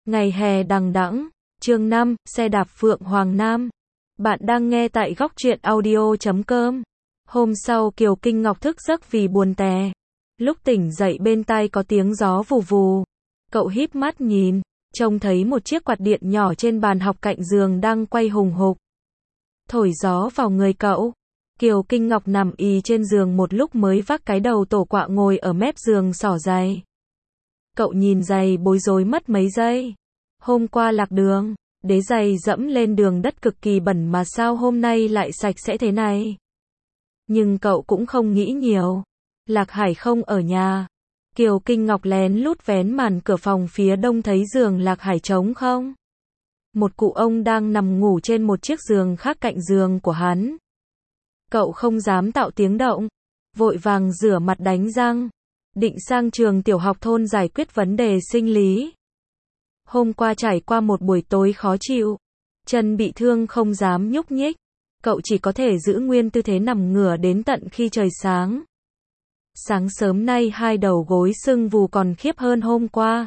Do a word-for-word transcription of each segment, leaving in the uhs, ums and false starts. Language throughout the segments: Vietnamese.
Ngày hè đằng đẵng, chương năm, xe đạp Phượng Hoàng Nam. Bạn đang nghe tại góc truyện audio chấm com. Hôm sau Kiều Kinh Ngọc thức giấc vì buồn tè. Lúc tỉnh dậy bên tai có tiếng gió vù vù. Cậu híp mắt nhìn, trông thấy một chiếc quạt điện nhỏ trên bàn học cạnh giường đang quay hùng hục. Thổi gió vào người cậu. Kiều Kinh Ngọc nằm ì trên giường một lúc mới vác cái đầu tổ quạ ngồi ở mép giường xỏ giày. Cậu nhìn giày bối rối mất mấy giây. Hôm qua lạc đường, đế giày dẫm lên đường đất cực kỳ bẩn mà sao hôm nay lại sạch sẽ thế này. Nhưng cậu cũng không nghĩ nhiều. Lạc Hải không ở nhà. Kiều Kinh Ngọc lén lút vén màn cửa phòng phía đông thấy giường Lạc Hải trống không. Một cụ ông đang nằm ngủ trên một chiếc giường khác cạnh giường của hắn. Cậu không dám tạo tiếng động, vội vàng rửa mặt đánh răng, định sang trường tiểu học thôn giải quyết vấn đề sinh lý. Hôm qua trải qua một buổi tối khó chịu, chân bị thương không dám nhúc nhích, cậu chỉ có thể giữ nguyên tư thế nằm ngửa đến tận khi trời sáng. Sáng sớm nay hai đầu gối sưng vù còn khiếp hơn hôm qua.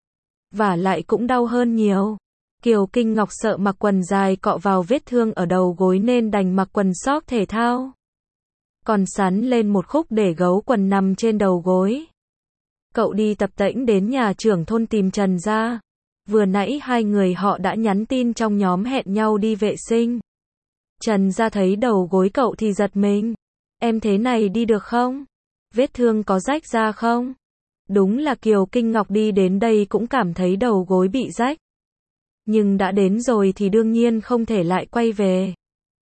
Vả lại cũng đau hơn nhiều. Kiều Kinh Ngọc sợ mặc quần dài cọ vào vết thương ở đầu gối nên đành mặc quần sóc thể thao. Còn sắn lên một khúc để gấu quần nằm trên đầu gối. Cậu đi tập tễnh đến nhà trưởng thôn tìm Trần Gia. Vừa nãy hai người họ đã nhắn tin trong nhóm hẹn nhau đi vệ sinh. Trần Gia thấy đầu gối cậu thì giật mình. Em thế này đi được không? Vết thương có rách ra không? Đúng là Kiều Kinh Ngọc đi đến đây cũng cảm thấy đầu gối bị rách. Nhưng đã đến rồi thì đương nhiên không thể lại quay về.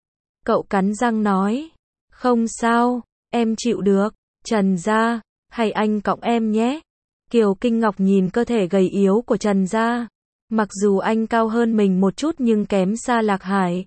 Cậu cắn răng nói. Không sao, em chịu được. Trần Gia, hay anh cõng em nhé. Kiều Kinh Ngọc nhìn cơ thể gầy yếu của Trần Gia. Mặc dù anh cao hơn mình một chút nhưng kém xa Lạc Hải.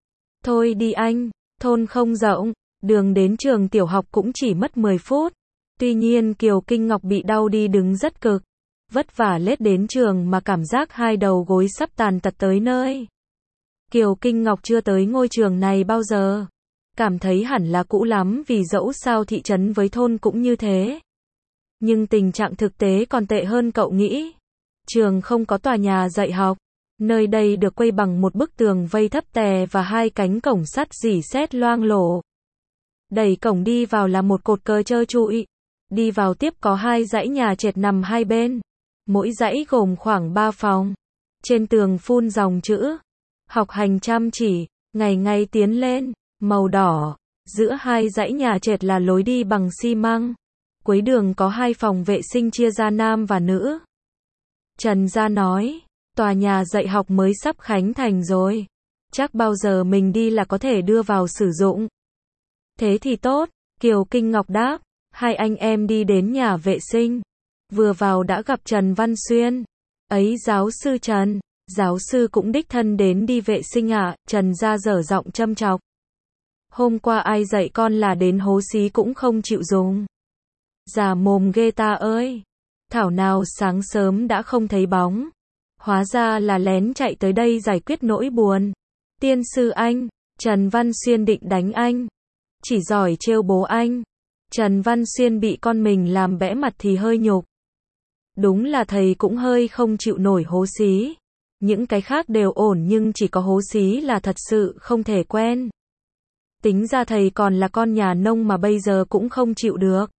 Thôi đi anh, thôn không rộng, đường đến trường tiểu học cũng chỉ mất mười phút. Tuy nhiên Kiều Kinh Ngọc bị đau đi đứng rất cực. Vất vả lết đến trường mà cảm giác hai đầu gối sắp tàn tật tới nơi. Kiều Kinh Ngọc chưa tới ngôi trường này bao giờ. Cảm thấy hẳn là cũ lắm vì dẫu sao thị trấn với thôn cũng như thế. Nhưng tình trạng thực tế còn tệ hơn cậu nghĩ. Trường không có tòa nhà dạy học. Nơi đây được quây bằng một bức tường vây thấp tè và hai cánh cổng sắt rỉ sét loang lổ. Đẩy cổng đi vào là một cột cờ trơ trụi. Đi vào tiếp có hai dãy nhà trệt nằm hai bên. Mỗi dãy gồm khoảng ba phòng. Trên tường phun dòng chữ. Học hành chăm chỉ, ngày ngày tiến lên, màu đỏ. Giữa hai dãy nhà trệt là lối đi bằng xi măng. Cuối đường có hai phòng vệ sinh chia ra nam và nữ. Trần Gia nói, tòa nhà dạy học mới sắp khánh thành rồi. Chắc bao giờ mình đi là có thể đưa vào sử dụng. Thế thì tốt, Kiều Kinh Ngọc đáp. Hai anh em đi đến nhà vệ sinh. Vừa vào đã gặp Trần Văn Xuyên. Ấy giáo sư Trần, giáo sư cũng đích thân đến đi vệ sinh à? Trần Gia dở giọng châm chọc. Hôm qua ai dạy con là đến hố xí cũng không chịu dùng. Già mồm ghê ta ơi. Thảo nào sáng sớm đã không thấy bóng. Hóa ra là lén chạy tới đây giải quyết nỗi buồn. Tiên sư anh, Trần Văn Xuyên định đánh anh. Chỉ giỏi trêu bố anh. Trần Văn Xuyên bị con mình làm bẽ mặt thì hơi nhục. Đúng là thầy cũng hơi không chịu nổi hố xí. Những cái khác đều ổn nhưng chỉ có hố xí là thật sự không thể quen. Tính ra thầy còn là con nhà nông mà bây giờ cũng không chịu được.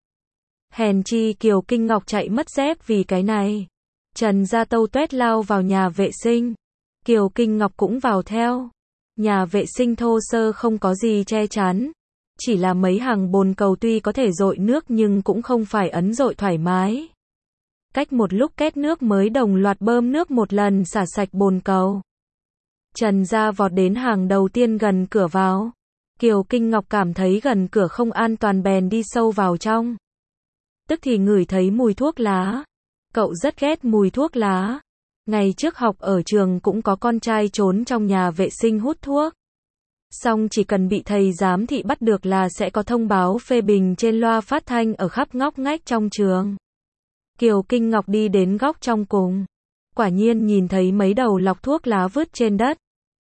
Hèn chi Kiều Kinh Ngọc chạy mất dép vì cái này. Trần Gia tâu tuét lao vào nhà vệ sinh. Kiều Kinh Ngọc cũng vào theo. Nhà vệ sinh thô sơ không có gì che chắn. Chỉ là mấy hàng bồn cầu tuy có thể dội nước nhưng cũng không phải ấn dội thoải mái. Cách một lúc két nước mới đồng loạt bơm nước một lần xả sạch bồn cầu. Trần Gia vọt đến hàng đầu tiên gần cửa vào. Kiều Kinh Ngọc cảm thấy gần cửa không an toàn bèn đi sâu vào trong. Tức thì ngửi thấy mùi thuốc lá. Cậu rất ghét mùi thuốc lá. Ngày trước học ở trường cũng có con trai trốn trong nhà vệ sinh hút thuốc. Xong chỉ cần bị thầy giám thị bắt được là sẽ có thông báo phê bình trên loa phát thanh ở khắp ngóc ngách trong trường. Kiều Kinh Ngọc đi đến góc trong cùng. Quả nhiên nhìn thấy mấy đầu lọc thuốc lá vứt trên đất.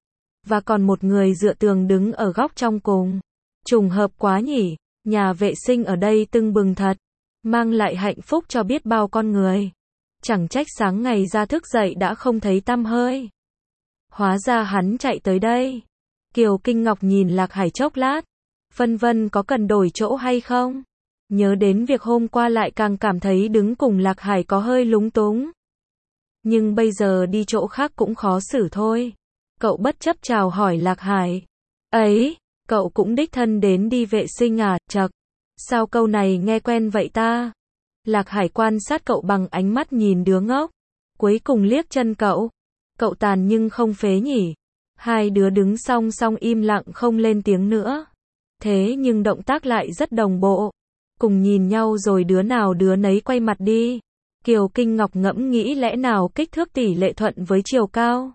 Và còn một người dựa tường đứng ở góc trong cùng. Trùng hợp quá nhỉ, nhà vệ sinh ở đây tưng bừng thật. Mang lại hạnh phúc cho biết bao con người. Chẳng trách sáng ngày ra thức dậy đã không thấy tăm hơi. Hóa ra hắn chạy tới đây. Kiều Kinh Ngọc nhìn Lạc Hải chốc lát. Vân vân có cần đổi chỗ hay không? Nhớ đến việc hôm qua lại càng cảm thấy đứng cùng Lạc Hải có hơi lúng túng. Nhưng bây giờ đi chỗ khác cũng khó xử thôi. Cậu bất chấp chào hỏi Lạc Hải. Ấy, cậu cũng đích thân đến đi vệ sinh à, chậc. Sao câu này nghe quen vậy ta? Lạc Hải quan sát cậu bằng ánh mắt nhìn đứa ngốc. Cuối cùng liếc chân cậu. Cậu tàn nhưng không phế nhỉ. Hai đứa đứng song song im lặng không lên tiếng nữa. Thế nhưng động tác lại rất đồng bộ. Cùng nhìn nhau rồi đứa nào đứa nấy quay mặt đi. Kiều Kinh Ngọc ngẫm nghĩ lẽ nào kích thước tỷ lệ thuận với chiều cao.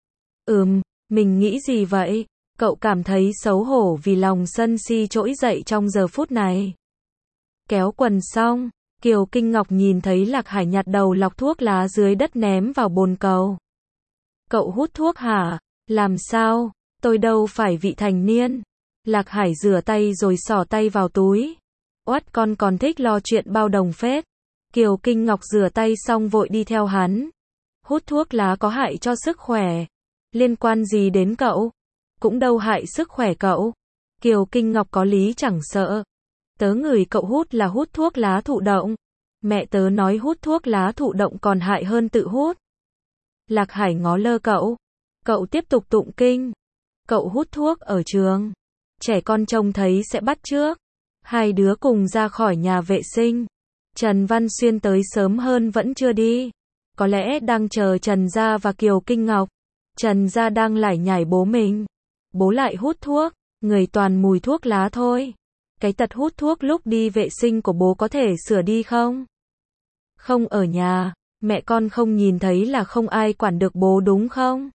Ừm, mình nghĩ gì vậy? Cậu cảm thấy xấu hổ vì lòng sân si trỗi dậy trong giờ phút này. Kéo quần xong, Kiều Kinh Ngọc nhìn thấy Lạc Hải nhặt đầu lọc thuốc lá dưới đất ném vào bồn cầu. Cậu hút thuốc hả? Làm sao? Tôi đâu phải vị thành niên. Lạc Hải rửa tay rồi xỏ tay vào túi. Oát con còn thích lo chuyện bao đồng phết. Kiều Kinh Ngọc rửa tay xong vội đi theo hắn. Hút thuốc lá có hại cho sức khỏe. Liên quan gì đến cậu? Cũng đâu hại sức khỏe cậu. Kiều Kinh Ngọc có lý chẳng sợ. Tớ ngửi cậu hút là hút thuốc lá thụ động. Mẹ tớ nói hút thuốc lá thụ động còn hại hơn tự hút. Lạc Hải ngó lơ cậu. Cậu tiếp tục tụng kinh. Cậu hút thuốc ở trường. Trẻ con trông thấy sẽ bắt chước. Hai đứa cùng ra khỏi nhà vệ sinh. Trần Văn Xuyên tới sớm hơn vẫn chưa đi. Có lẽ đang chờ Trần Gia và Kiều Kinh Ngọc. Trần Gia đang lải nhải bố mình. Bố lại hút thuốc. Người toàn mùi thuốc lá thôi. Cái tật hút thuốc lúc đi vệ sinh của bố có thể sửa đi không? Không ở nhà. Mẹ con không nhìn thấy là không ai quản được bố đúng không?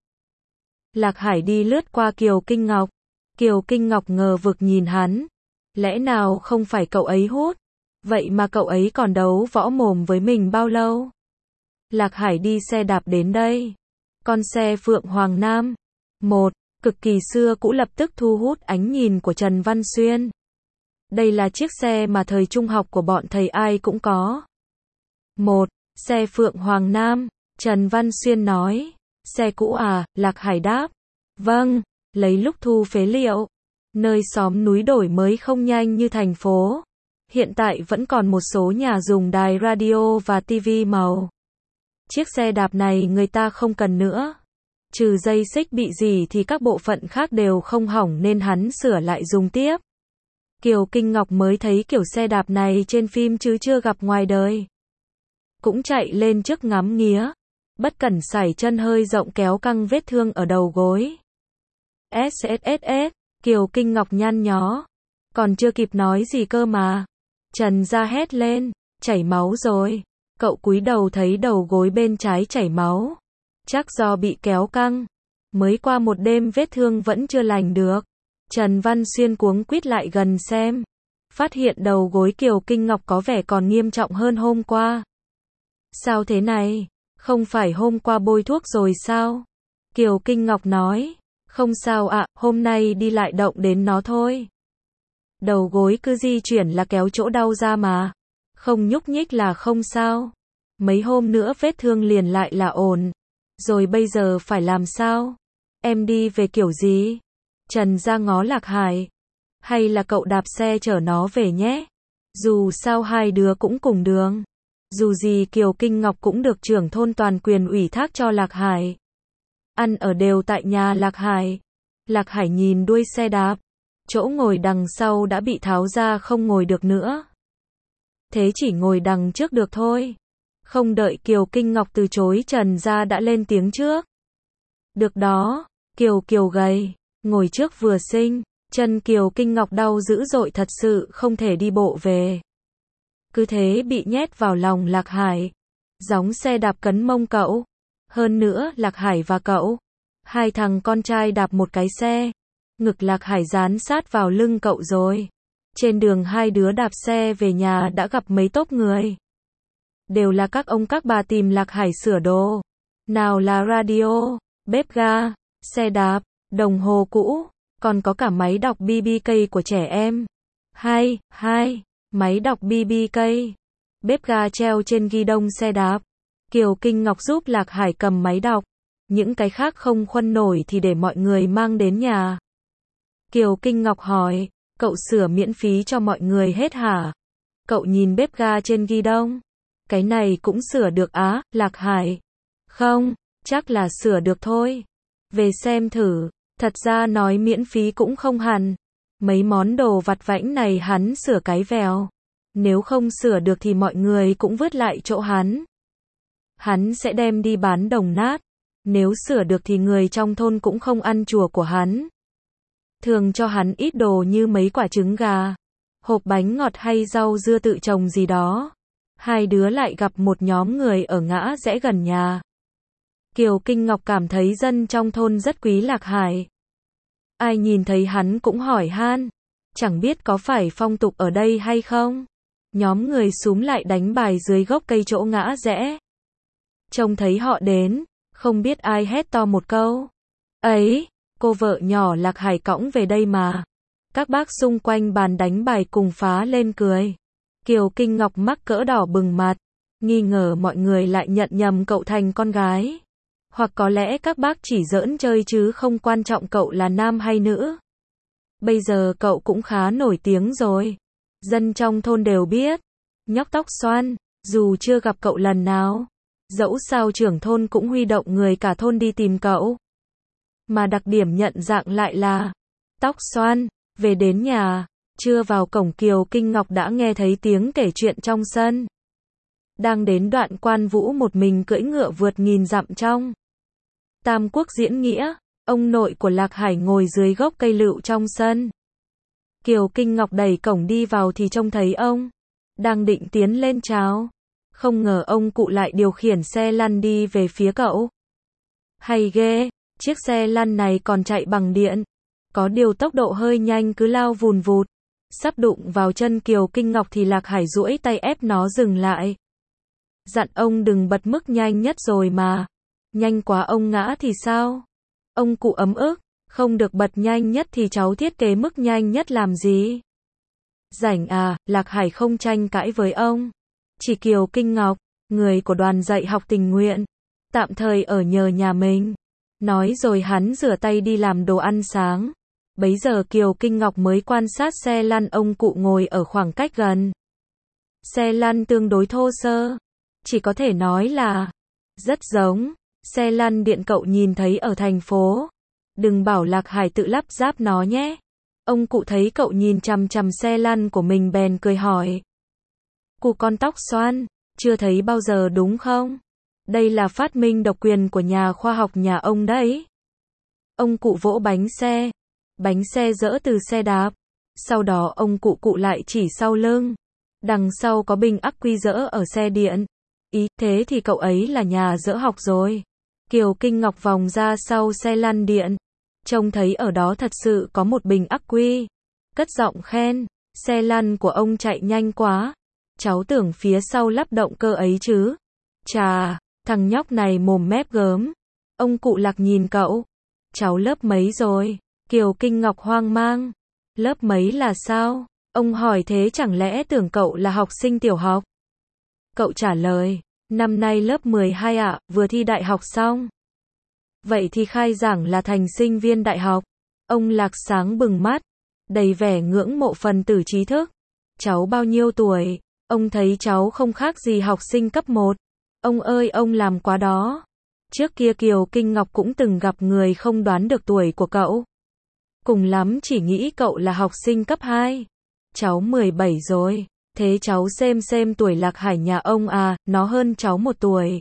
Lạc Hải đi lướt qua Kiều Kinh Ngọc. Kiều Kinh Ngọc ngờ vực nhìn hắn. Lẽ nào không phải cậu ấy hút? Vậy mà cậu ấy còn đấu võ mồm với mình bao lâu? Lạc Hải đi xe đạp đến đây. Con xe Phượng Hoàng Nam. Một, cực kỳ xưa cũ lập tức thu hút ánh nhìn của Trần Văn Xuyên. Đây là chiếc xe mà thời trung học của bọn thầy ai cũng có. Một, xe Phượng Hoàng Nam. Trần Văn Xuyên nói. Xe cũ à? Lạc Hải đáp. Vâng, lấy lúc thu phế liệu. Nơi xóm núi đổi mới không nhanh như thành phố. Hiện tại vẫn còn một số nhà dùng đài radio và tivi màu. Chiếc xe đạp này người ta không cần nữa. Trừ dây xích bị gì thì các bộ phận khác đều không hỏng nên hắn sửa lại dùng tiếp. Kiều Kinh Ngọc mới thấy kiểu xe đạp này trên phim chứ chưa gặp ngoài đời. Cũng chạy lên trước ngắm nghía. Bất cẩn sải chân hơi rộng kéo căng vết thương ở đầu gối. ét ét ét ét, Kiều Kinh Ngọc nhăn nhó. Còn chưa kịp nói gì cơ mà. Trần Gia hét lên, chảy máu rồi. Cậu cúi đầu thấy đầu gối bên trái chảy máu. Chắc do bị kéo căng. Mới qua một đêm vết thương vẫn chưa lành được. Trần Văn Xuyên cuống quýt lại gần xem. Phát hiện đầu gối Kiều Kinh Ngọc có vẻ còn nghiêm trọng hơn hôm qua. Sao thế này? Không phải hôm qua bôi thuốc rồi sao? Kiều Kinh Ngọc nói. Không sao ạ, à, hôm nay đi lại động đến nó thôi. Đầu gối cứ di chuyển là kéo chỗ đau ra mà. Không nhúc nhích là không sao. Mấy hôm nữa vết thương liền lại là ổn. Rồi bây giờ phải làm sao? Em đi về kiểu gì? Trần Gia ngó Lạc Hải. Hay là cậu đạp xe chở nó về nhé? Dù sao hai đứa cũng cùng đường. Dù gì Kiều Kinh Ngọc cũng được trưởng thôn toàn quyền ủy thác cho Lạc Hải. Ăn ở đều tại nhà Lạc Hải. Lạc Hải nhìn đuôi xe đạp. Chỗ ngồi đằng sau đã bị tháo ra không ngồi được nữa. Thế chỉ ngồi đằng trước được thôi. Không đợi Kiều Kinh Ngọc từ chối Trần Gia đã lên tiếng trước. Được đó, Kiều Kiều gầy, ngồi trước vừa xinh, chân Kiều Kinh Ngọc đau dữ dội thật sự không thể đi bộ về. Cứ thế bị nhét vào lòng Lạc Hải. Gióng xe đạp cấn mông cậu. Hơn nữa Lạc Hải và cậu. Hai thằng con trai đạp một cái xe. Ngực Lạc Hải dán sát vào lưng cậu rồi. Trên đường hai đứa đạp xe về nhà đã gặp mấy tốp người. Đều là các ông các bà tìm Lạc Hải sửa đồ. Nào là radio, bếp ga, xe đạp, đồng hồ cũ, còn có cả máy đọc bê bê ca của trẻ em. Hai, hai, máy đọc bê bê ca. Bếp ga treo trên ghi đông xe đạp. Kiều Kinh Ngọc giúp Lạc Hải cầm máy đọc. Những cái khác không khuân nổi thì để mọi người mang đến nhà. Kiều Kinh Ngọc hỏi, cậu sửa miễn phí cho mọi người hết hả? Cậu nhìn bếp ga trên ghi đông. Cái này cũng sửa được á, Lạc Hải. Không, chắc là sửa được thôi. Về xem thử, thật ra nói miễn phí cũng không hẳn. Mấy món đồ vặt vãnh này hắn sửa cái vèo. Nếu không sửa được thì mọi người cũng vứt lại chỗ hắn. Hắn sẽ đem đi bán đồng nát. Nếu sửa được thì người trong thôn cũng không ăn chùa của hắn. Thường cho hắn ít đồ như mấy quả trứng gà, hộp bánh ngọt hay rau dưa tự trồng gì đó. Hai đứa lại gặp một nhóm người ở ngã rẽ gần nhà. Kiều Kinh Ngọc cảm thấy dân trong thôn rất quý Lạc Hải. Ai nhìn thấy hắn cũng hỏi han, chẳng biết có phải phong tục ở đây hay không. Nhóm người xúm lại đánh bài dưới gốc cây chỗ ngã rẽ. Trông thấy họ đến, không biết ai hét to một câu. Ấy, cô vợ nhỏ Lạc Hải cõng về đây mà. Các bác xung quanh bàn đánh bài cùng phá lên cười. Kiều Kinh Ngọc mắc cỡ đỏ bừng mặt, nghi ngờ mọi người lại nhận nhầm cậu thành con gái. Hoặc có lẽ các bác chỉ giỡn chơi chứ không quan trọng cậu là nam hay nữ. Bây giờ cậu cũng khá nổi tiếng rồi. Dân trong thôn đều biết. Nhóc tóc xoăn, dù chưa gặp cậu lần nào. Dẫu sao trưởng thôn cũng huy động người cả thôn đi tìm cậu. Mà đặc điểm nhận dạng lại là tóc xoăn. Về đến nhà, chưa vào cổng Kiều Kinh Ngọc đã nghe thấy tiếng kể chuyện trong sân. Đang đến đoạn Quan Vũ một mình cưỡi ngựa vượt nghìn dặm trong Tam Quốc diễn nghĩa, ông nội của Lạc Hải ngồi dưới gốc cây lựu trong sân. Kiều Kinh Ngọc đẩy cổng đi vào thì trông thấy ông đang định tiến lên chào. Không ngờ ông cụ lại điều khiển xe lăn đi về phía cậu. Hay ghê, chiếc xe lăn này còn chạy bằng điện. Có điều tốc độ hơi nhanh cứ lao vùn vụt. Sắp đụng vào chân Kiều Kinh Ngọc thì Lạc Hải duỗi tay ép nó dừng lại. Dặn ông đừng bật mức nhanh nhất rồi mà. Nhanh quá ông ngã thì sao? Ông cụ ấm ức, không được bật nhanh nhất thì cháu thiết kế mức nhanh nhất làm gì? Rảnh à, Lạc Hải không tranh cãi với ông. Chỉ Kiều Kinh Ngọc, người của đoàn dạy học tình nguyện, tạm thời ở nhờ nhà mình. Nói rồi hắn rửa tay đi làm đồ ăn sáng. Bấy giờ Kiều Kinh Ngọc mới quan sát xe lăn ông cụ ngồi ở khoảng cách gần. Xe lăn tương đối thô sơ, chỉ có thể nói là rất giống xe lăn điện cậu nhìn thấy ở thành phố. Đừng bảo Lạc Hải tự lắp ráp nó nhé. Ông cụ thấy cậu nhìn chằm chằm xe lăn của mình bèn cười hỏi. Cụ con tóc xoăn, chưa thấy bao giờ đúng không? Đây là phát minh độc quyền của nhà khoa học nhà ông đấy. Ông cụ vỗ bánh xe. Bánh xe dỡ từ xe đạp. Sau đó ông cụ cụ lại chỉ sau lưng. Đằng sau có bình ắc quy dỡ ở xe điện. Ý, thế thì cậu ấy là nhà dỡ học rồi. Kiều Kinh Ngọc vòng ra sau xe lăn điện. Trông thấy ở đó thật sự có một bình ắc quy. Cất giọng khen, xe lăn của ông chạy nhanh quá. Cháu tưởng phía sau lắp động cơ ấy chứ. Chà, thằng nhóc này mồm mép gớm. Ông cụ Lạc nhìn cậu. Cháu lớp mấy rồi? Kiều Kinh Ngọc hoang mang. Lớp mấy là sao? Ông hỏi thế chẳng lẽ tưởng cậu là học sinh tiểu học? Cậu trả lời, năm nay lớp mười hai ạ, à, vừa thi đại học xong. Vậy thì khai giảng là thành sinh viên đại học. Ông Lạc sáng bừng mắt, đầy vẻ ngưỡng mộ phần tử trí thức. Cháu bao nhiêu tuổi? Ông thấy cháu không khác gì học sinh cấp một. Ông ơi ông làm quá đó. Trước kia Kiều Kinh Ngọc cũng từng gặp người không đoán được tuổi của cậu. Cùng lắm chỉ nghĩ cậu là học sinh cấp hai. Cháu mười bảy rồi. Thế cháu xem xem tuổi Lạc Hải nhà ông à, nó hơn cháu một tuổi.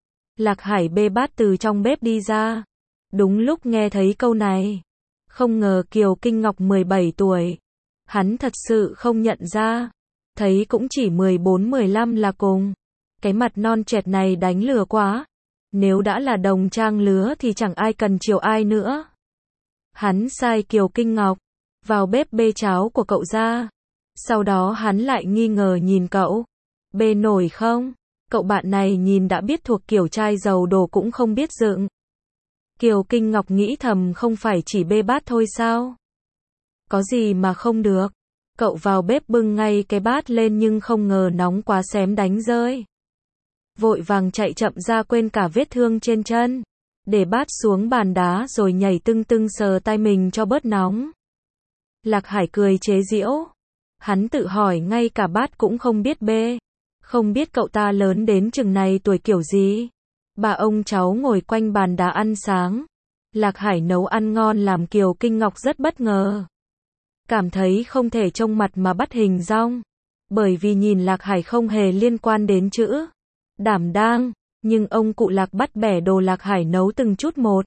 Lạc Hải bê bát từ trong bếp đi ra. Đúng lúc nghe thấy câu này. Không ngờ Kiều Kinh Ngọc mười bảy tuổi. Hắn thật sự không nhận ra. Thấy cũng chỉ mười bốn mười lăm là cùng. Cái mặt non trẻ này đánh lừa quá. Nếu đã là đồng trang lứa thì chẳng ai cần chiều ai nữa. Hắn sai Kiều Kinh Ngọc vào bếp bê cháo của cậu ra. Sau đó hắn lại nghi ngờ nhìn cậu. Bê nổi không? Cậu bạn này nhìn đã biết thuộc kiểu trai giàu đồ cũng không biết dựng. Kiều Kinh Ngọc nghĩ thầm không phải chỉ bê bát thôi sao? Có gì mà không được. Cậu vào bếp bưng ngay cái bát lên nhưng không ngờ nóng quá xém đánh rơi. vội vàng chạy chậm ra quên cả vết thương trên chân, để bát xuống bàn đá rồi nhảy tưng tưng sờ tay mình cho bớt nóng. Lạc Hải cười chế giễu. Hắn tự hỏi ngay cả bát cũng không biết bê. Không biết cậu ta lớn đến chừng này tuổi kiểu gì. Bà ông cháu ngồi quanh bàn đá ăn sáng. Lạc Hải nấu ăn ngon làm Kiều Kinh Ngọc rất bất ngờ. Cảm thấy không thể trông mặt mà bắt hình dong. Bởi vì nhìn Lạc Hải không hề liên quan đến chữ đảm đang. Nhưng ông cụ Lạc bắt bẻ đồ Lạc Hải nấu từng chút một.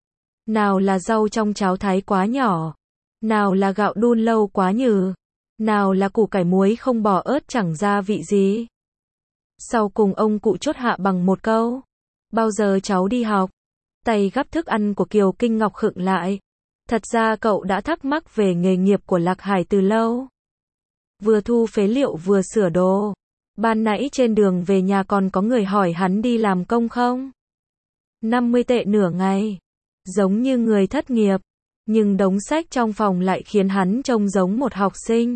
Nào là rau trong cháo thái quá nhỏ. Nào là gạo đun lâu quá nhừ. Nào là củ cải muối không bỏ ớt chẳng ra vị gì. Sau cùng ông cụ chốt hạ bằng một câu. Bao giờ cháu đi học? Tay gắp thức ăn của Kiều Kinh Ngọc khựng lại. Thật ra cậu đã thắc mắc về nghề nghiệp của Lạc Hải từ lâu. Vừa thu phế liệu vừa sửa đồ. Ban nãy trên đường về nhà còn có người hỏi hắn đi làm công không? năm mươi tệ nửa ngày. Giống như người thất nghiệp. Nhưng đống sách trong phòng lại khiến hắn trông giống một học sinh.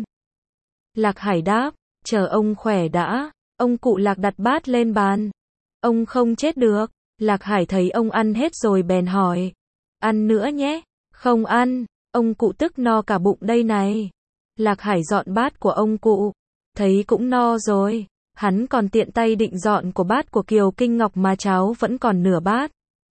Lạc Hải đáp, chờ ông khỏe đã. Ông cụ Lạc đặt bát lên bàn. Ông không chết được. Lạc Hải thấy ông ăn hết rồi bèn hỏi. Ăn nữa nhé. Không ăn. Ông cụ tức no cả bụng đây này. Lạc Hải dọn bát của ông cụ. Thấy cũng no rồi. Hắn còn tiện tay định dọn của bát của Kiều Kinh Ngọc mà cháu vẫn còn nửa bát.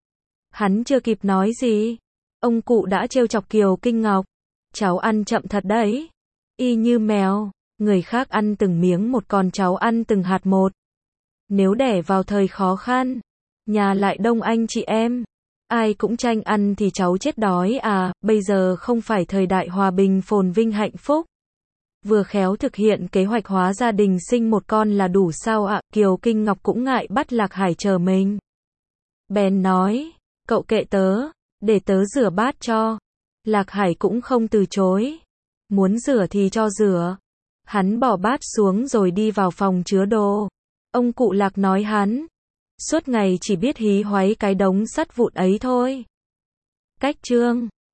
Hắn chưa kịp nói gì. Ông cụ đã trêu chọc Kiều Kinh Ngọc. Cháu ăn chậm thật đấy. Y như mèo. Người khác ăn từng miếng một còn cháu ăn từng hạt một. Nếu đẻ vào thời khó khăn. Nhà lại đông anh chị em. Ai cũng tranh ăn thì cháu chết đói à. Bây giờ không phải thời đại hòa bình phồn vinh hạnh phúc. Vừa khéo thực hiện kế hoạch hóa gia đình sinh một con là đủ sao ạ. Kiều Kinh Ngọc cũng ngại bắt Lạc Hải chờ mình. Bèn nói. Cậu kệ tớ. Để tớ rửa bát cho. Lạc Hải cũng không từ chối. Muốn rửa thì cho rửa. Hắn bỏ bát xuống rồi đi vào phòng chứa đồ. Ông cụ Lạc nói hắn. Suốt ngày chỉ biết hí hoáy cái đống sắt vụn ấy thôi. Cách chương